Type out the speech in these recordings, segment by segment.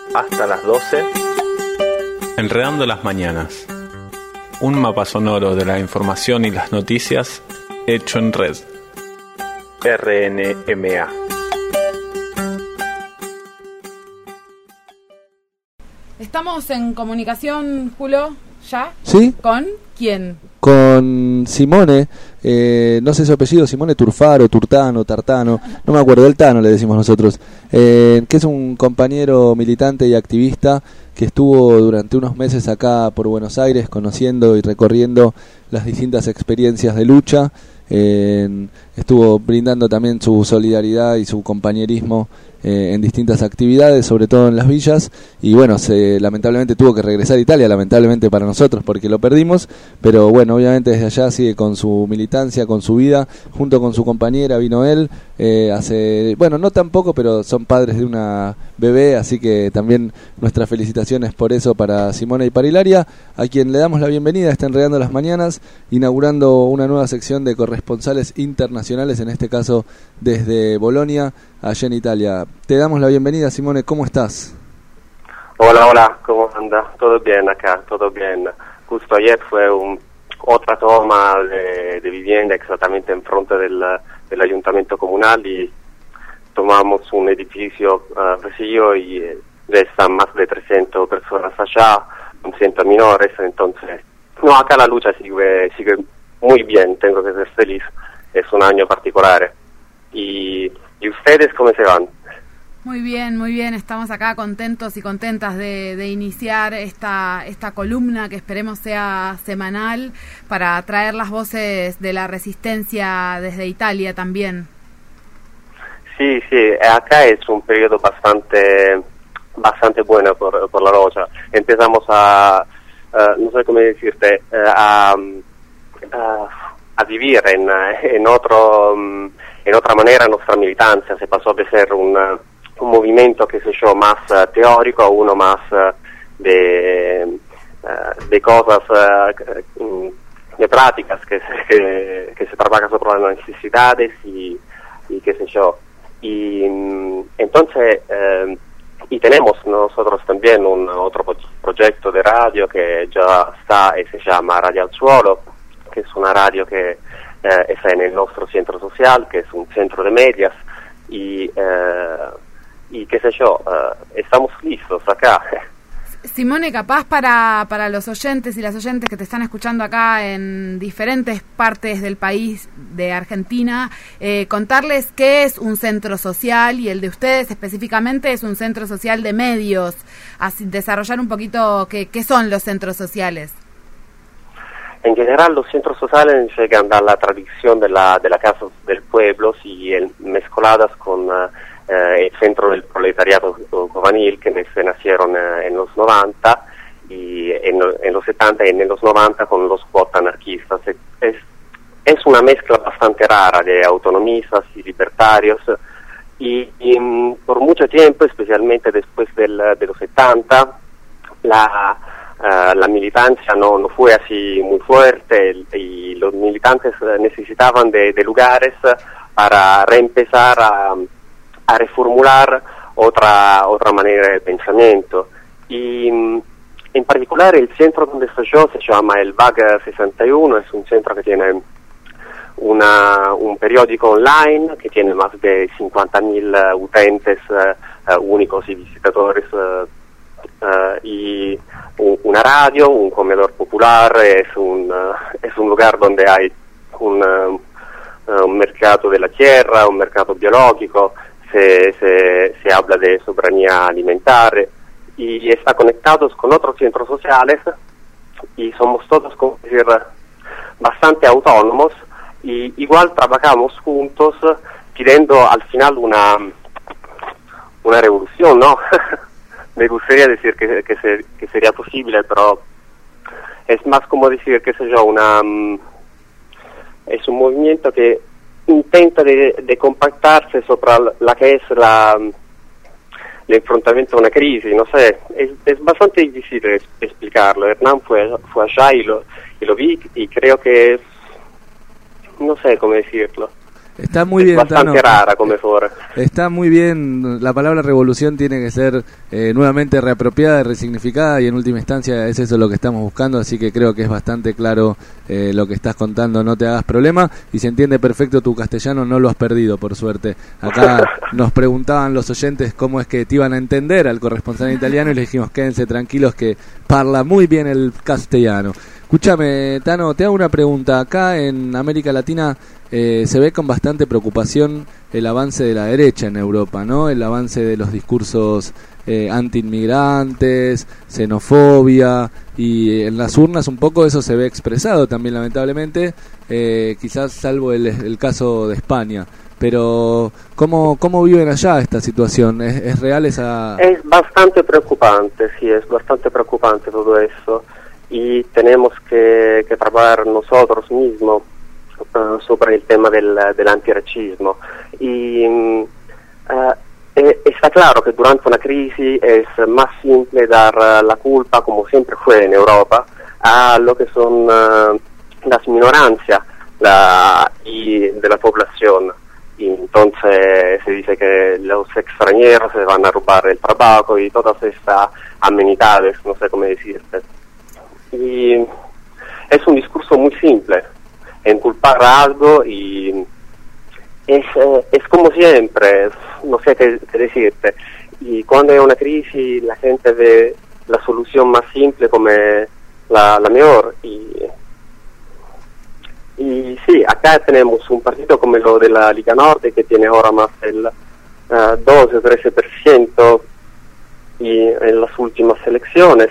hasta las 12. Enredando las mañanas. Un mapa sonoro de la información y las noticias hecho en red. RNMA. Estamos en comunicación, Julio, ¿ya? ¿Sí? ¿Con quién? Con Simone, no sé su apellido, Simone Turfaro, Turtano, Tartano, no me acuerdo, del Tano le decimos nosotros, que es un compañero militante y activista que estuvo durante unos meses acá por Buenos Aires conociendo y recorriendo las distintas experiencias de lucha. Estuvo brindando también su solidaridad y su compañerismo en distintas actividades, sobre todo en las villas, y bueno, lamentablemente tuvo que regresar a Italia, lamentablemente para nosotros porque lo perdimos, pero bueno, obviamente desde allá sigue con su militancia, con su vida, junto con su compañera vino él, hace, bueno, no tan poco, pero son padres de una bebé, así que también nuestras felicitaciones por eso para Simona y para Hilaria, a quien le damos la bienvenida, está Enredando las Mañanas, inaugurando una nueva sección de corresponsales internacionales, en este caso desde Bolonia, allá en Italia. Te damos la bienvenida, Simone, ¿cómo estás? Hola, ¿cómo anda? Todo bien acá, todo bien. Justo ayer fue otra toma de vivienda exactamente en frente del ayuntamiento comunal y tomamos un edificio vacío y ya están más de 300 personas allá, 100 menores, entonces, no, acá la lucha sigue muy bien, tengo que ser feliz, es un año particular. ¿Y ustedes cómo se van? Muy bien, estamos acá contentos y contentas de iniciar esta columna que esperemos sea semanal para traer las voces de la resistencia desde Italia también. Sí, acá es un periodo bastante bueno por la lucha. Empezamos no sé cómo decirte, a vivir en otra manera nuestra militancia, se pasó de ser un movimiento, qué sé yo, más teórico a uno más de cosas, de prácticas que se trabaja sobre las necesidades y qué sé yo. Y entonces, y tenemos nosotros también otro proyecto de radio que ya está y se llama Radio al Suolo, que es una radio que está en el nuestro centro social, que es un centro de medias, y qué sé yo, estamos listos acá. Simone, capaz para los oyentes y las oyentes que te están escuchando acá en diferentes partes del país de Argentina, contarles qué es un centro social, y el de ustedes específicamente es un centro social de medios, así desarrollar un poquito qué son los centros sociales. En general, los centros sociales llegan a la tradición de la casa del pueblo y mezcladas con el centro del proletariado juvenil que se nacieron en los 90 y en los 70 y en los 90 con los quotas anarquistas. Es una mezcla bastante rara de autonomistas y libertarios y por mucho tiempo, especialmente después de los 70, la militancia no fue así muy fuerte y los militantes necesitaban de lugares para reempezar a reformular otra manera de pensamiento. Y en particular el centro donde estoy yo se llama el VAG 61, es un centro que tiene un periódico online que tiene más de 50.000 utentes únicos y visitadores y una radio, un comedor popular, es un lugar donde hay un mercado de la tierra, un mercado biológico, se habla de soberanía alimentaria y está conectados con otros centros sociales y somos todos, como decir, bastante autónomos y igual trabajamos juntos pidiendo al final una revolución, ¿no? Me gustaría decir que sería posible, pero es más como decir, qué sé yo, es un movimiento que intenta de compactarse sobre la que es el enfrentamiento a una crisis, no sé, es bastante difícil explicarlo. Hernán fue allá y lo vi y creo que no sé cómo decirlo. Está muy bien, bastante Tano. rara come fuera. Está muy bien, la palabra revolución tiene que ser nuevamente reapropiada, resignificada, y en última instancia es eso lo que estamos buscando, así que creo que es bastante claro lo que estás contando, no te hagas problema, y se entiende perfecto tu castellano, no lo has perdido, por suerte. Acá nos preguntaban los oyentes cómo es que te iban a entender al corresponsal italiano, y les dijimos, quédense tranquilos que parla muy bien el castellano. Escúchame, Tano, te hago una pregunta. Acá en América Latina se ve con bastante preocupación el avance de la derecha en Europa, ¿no? El avance de los discursos anti-inmigrantes, xenofobia, y en las urnas un poco eso se ve expresado también, lamentablemente, quizás salvo el caso de España. Pero, ¿cómo viven allá esta situación? ¿Es real esa...? Es bastante preocupante, sí, es bastante preocupante todo eso. Y tenemos que trabajar nosotros mismos sobre el tema del antirracismo. Y está claro que durante una crisis es más simple dar la culpa, como siempre fue en Europa, a lo que son las minorancias y de la población. Y entonces se dice que los extranjeros se van a robar el trabajo y todas estas amenidades, no sé cómo decirte. Y es un discurso muy simple, enculpar algo, y es como siempre, no sé qué decirte. Y cuando hay una crisis la gente ve la solución más simple como la mejor. Y sí, acá tenemos un partido como lo de la Liga Norte, que tiene ahora más del 12-13% en las últimas elecciones.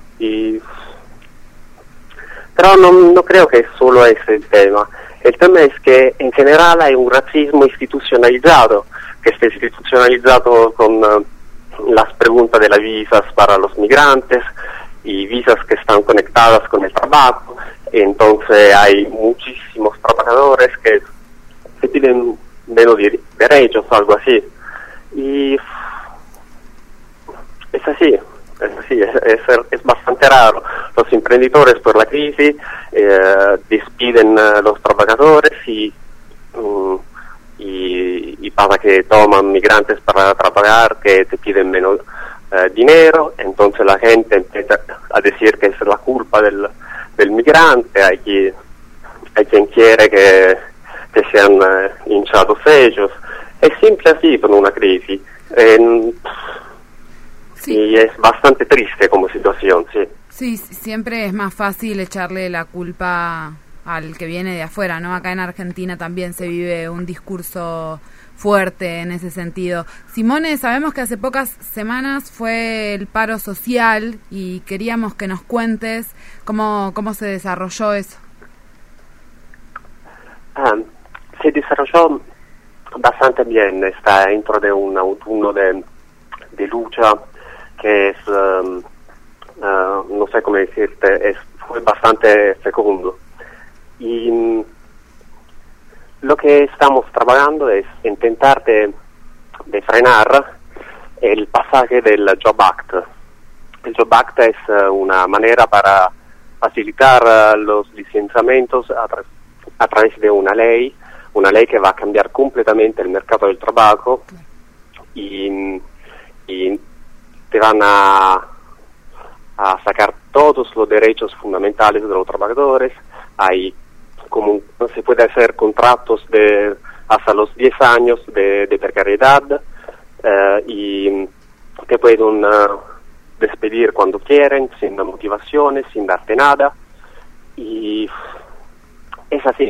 Pero no creo que solo ese el tema. El tema es que en general hay un racismo institucionalizado, que está institucionalizado con las preguntas de las visas para los migrantes, y visas que están conectadas con el trabajo. Entonces hay muchísimos trabajadores que piden menos derechos o algo así. Y es así. Es bastante raro. Los emprendedores por la crisis despiden a los trabajadores y pasa que toman migrantes para trabajar, que te piden menos dinero. Entonces la gente empieza a decir que es la culpa del migrante. Hay quien quiere que sean hinchados ellos. Es simple así con una crisis. Sí. Y es bastante triste como situación, sí. Sí, siempre es más fácil echarle la culpa al que viene de afuera, ¿no? Acá en Argentina también se vive un discurso fuerte en ese sentido. Simone, sabemos que hace pocas semanas fue el paro social y queríamos que nos cuentes cómo se desarrolló eso. Se desarrolló bastante bien. Está dentro de un autunno de lucha que es, no sé cómo decirte, fue bastante fecundo. Y lo que estamos trabajando es intentar de frenar el pasaje del Job Act. El Job Act es una manera para facilitar los licenciamientos a través de una ley que va a cambiar completamente el mercado del trabajo, y te van a sacar todos los derechos fundamentales de los trabajadores. Hay como se puede hacer contratos de hasta los 10 años de precariedad, y te pueden despedir cuando quieren, sin motivaciones, sin darte nada. Y es así.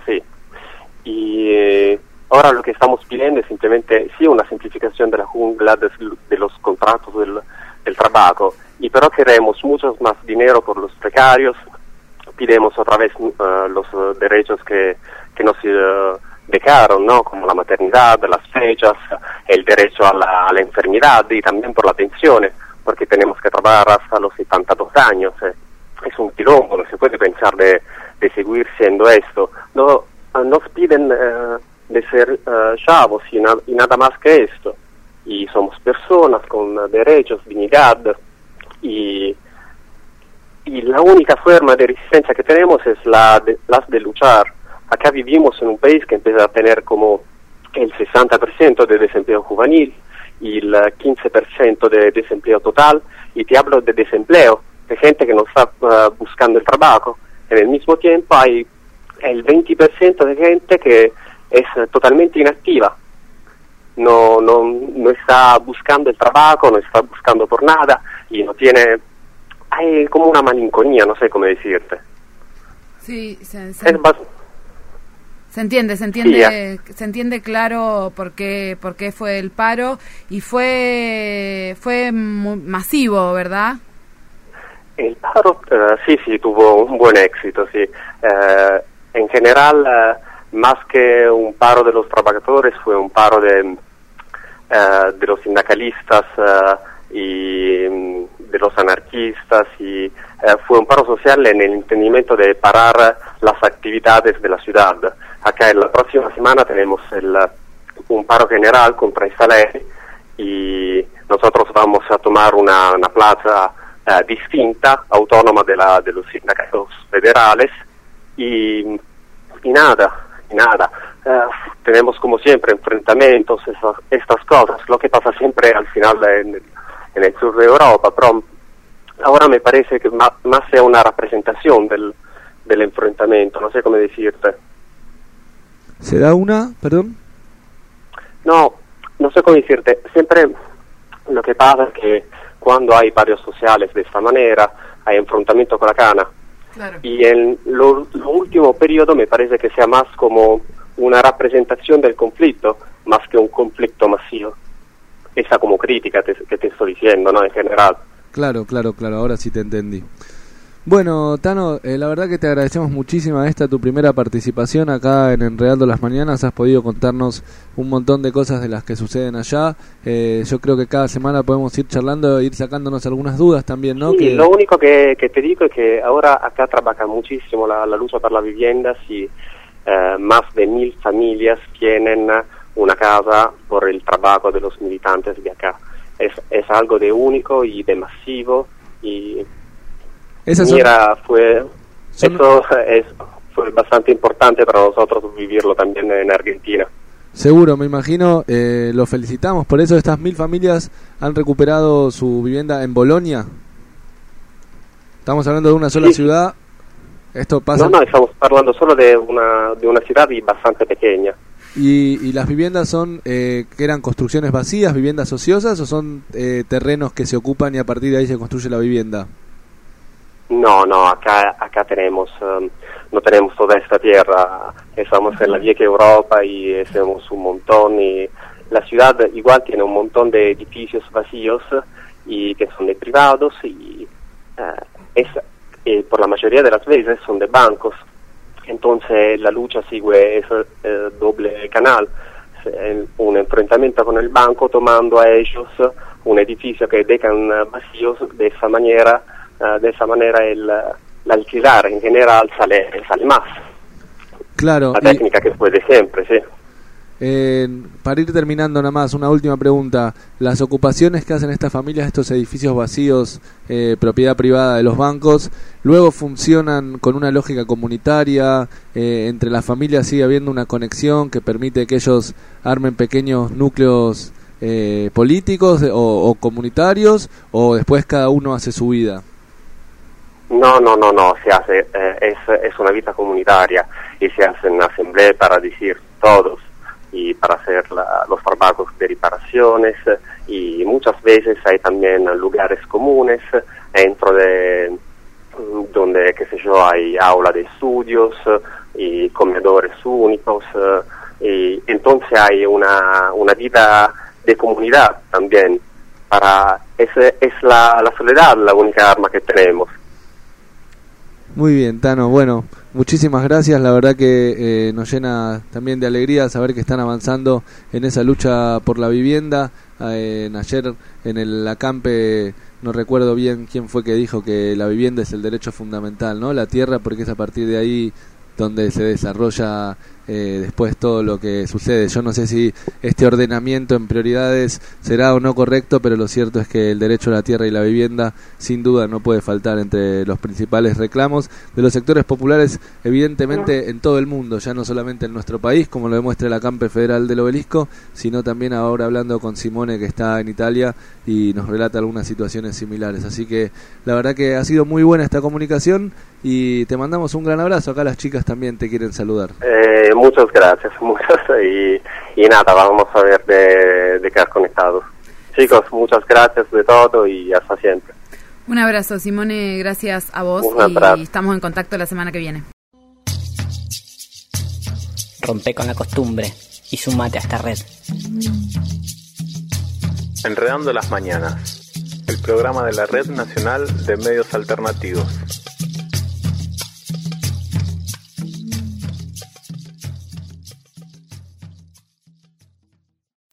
Y ahora lo que estamos pidiendo es simplemente una simplificación de la jungla de los contratos del trabajo, y pero queremos mucho más dinero por los precarios. Pidemos otra vez los derechos que nos dejaron, ¿no? Como la maternidad, las fechas, el derecho a la enfermedad, y también por la pensión, porque tenemos que trabajar hasta los 72 años. Es un quilombo, no se puede pensar de seguir siendo esto. Nos piden de ser chavos y nada más que esto. Y somos personas con derechos, dignidad, y la única forma de resistencia que tenemos es las de luchar acá vivimos en un país que empieza a tener como el 60% de desempleo juvenil y el 15% de desempleo total, y te hablo de desempleo, de gente que no está buscando el trabajo. En el mismo tiempo hay el 20% de gente que es totalmente inactiva, no está buscando el trabajo, no está buscando por nada, y no tiene, hay como una malinconía, no sé cómo decirte. Sí, se Es se entiende claro por qué fue el paro, y fue masivo, ¿verdad? El paro sí, tuvo un buen éxito, sí. En general, más que un paro de los trabajadores, fue un paro de los sindicalistas y de los anarquistas, y fue un paro social en el entendimiento de parar las actividades de la ciudad. Acá en la próxima semana tenemos un paro general contra el Saleri, y nosotros vamos a tomar una plaza distinta, autónoma de los sindicatos federales, y nada. Tenemos como siempre enfrentamientos, estas cosas, lo que pasa siempre al final en el sur de Europa, pero ahora me parece que más sea una representación del enfrentamiento, no sé cómo decirte. ¿Se da una, perdón? No sé cómo decirte, siempre lo que pasa es que cuando hay paros sociales de esta manera, hay enfrentamiento con la cana. Claro. Y en lo último periodo me parece que sea más como una representación del conflicto, más que un conflicto masivo. Esa como crítica que te estoy diciendo, ¿no? En general. Claro, ahora sí te entendí. Bueno, Tano, la verdad que te agradecemos muchísimo tu primera participación acá en Enredando las Mañanas. Has podido contarnos un montón de cosas de las que suceden allá. Yo creo que cada semana podemos ir charlando e ir sacándonos algunas dudas también, ¿no? Sí, lo único que te digo es que ahora acá trabaja muchísimo la lucha por la vivienda, y más de 1.000 familias tienen una casa por el trabajo de los militantes de acá. Es algo de único y de masivo, y fue bastante importante para nosotros vivirlo también en Argentina. Seguro, me imagino. Lo felicitamos por eso. Estas 1.000 familias han recuperado su vivienda en Bolonia. Estamos hablando de una sola ciudad. Esto pasa. No, estamos hablando solo de una ciudad y bastante pequeña. ¿Y las viviendas son que eran construcciones vacías, viviendas ociosas, o son terrenos que se ocupan y a partir de ahí se construye la vivienda? No, acá tenemos, no tenemos toda esta tierra, estamos en la vieja Europa y tenemos un montón, y la ciudad igual tiene un montón de edificios vacíos y que son de privados, y por la mayoría de las veces son de bancos. Entonces la lucha sigue ese doble canal, un enfrentamiento con el banco tomando a ellos un edificio que dejan vacíos. De esa manera el alquilar en general sale más. Claro. La técnica que fue de siempre, sí. Para ir terminando nada más, una última pregunta. Las ocupaciones que hacen estas familias, estos edificios vacíos, propiedad privada de los bancos, luego funcionan con una lógica comunitaria, entre las familias sigue habiendo una conexión que permite que ellos armen pequeños núcleos políticos o comunitarios, o después cada uno hace su vida. No, se hace, es una vida comunitaria, y se hacen asambleas para decir todos, y para hacer los trabajos de reparaciones, y muchas veces hay también lugares comunes dentro de donde, qué sé yo, hay aula de estudios y comedores únicos, y entonces hay una vida de comunidad también. Es la soledad la única arma que tenemos. Muy bien, Tano. Bueno, muchísimas gracias. La verdad que nos llena también de alegría saber que están avanzando en esa lucha por la vivienda. Ayer en el acampe, no recuerdo bien quién fue que dijo que la vivienda es el derecho fundamental, ¿no? La tierra, porque es a partir de ahí donde se desarrolla después todo lo que sucede. Yo no sé si este ordenamiento en prioridades será o no correcto, pero lo cierto es que el derecho a la tierra y la vivienda sin duda no puede faltar entre los principales reclamos de los sectores populares, evidentemente en todo el mundo, ya no solamente en nuestro país, como lo demuestra la Campe Federal del Obelisco, sino también ahora hablando con Simone, que está en Italia y nos relata algunas situaciones similares. Así que la verdad que ha sido muy buena esta comunicación y te mandamos un gran abrazo. Acá las chicas también te quieren saludar. Muchas gracias, y nada, vamos a ver de quedar conectados. Chicos, muchas gracias de todo y hasta siempre. Un abrazo, Simone, gracias a vos y estamos en contacto la semana que viene. Rompe con la costumbre y sumate a esta red. Enredando las Mañanas, el programa de la Red Nacional de Medios Alternativos.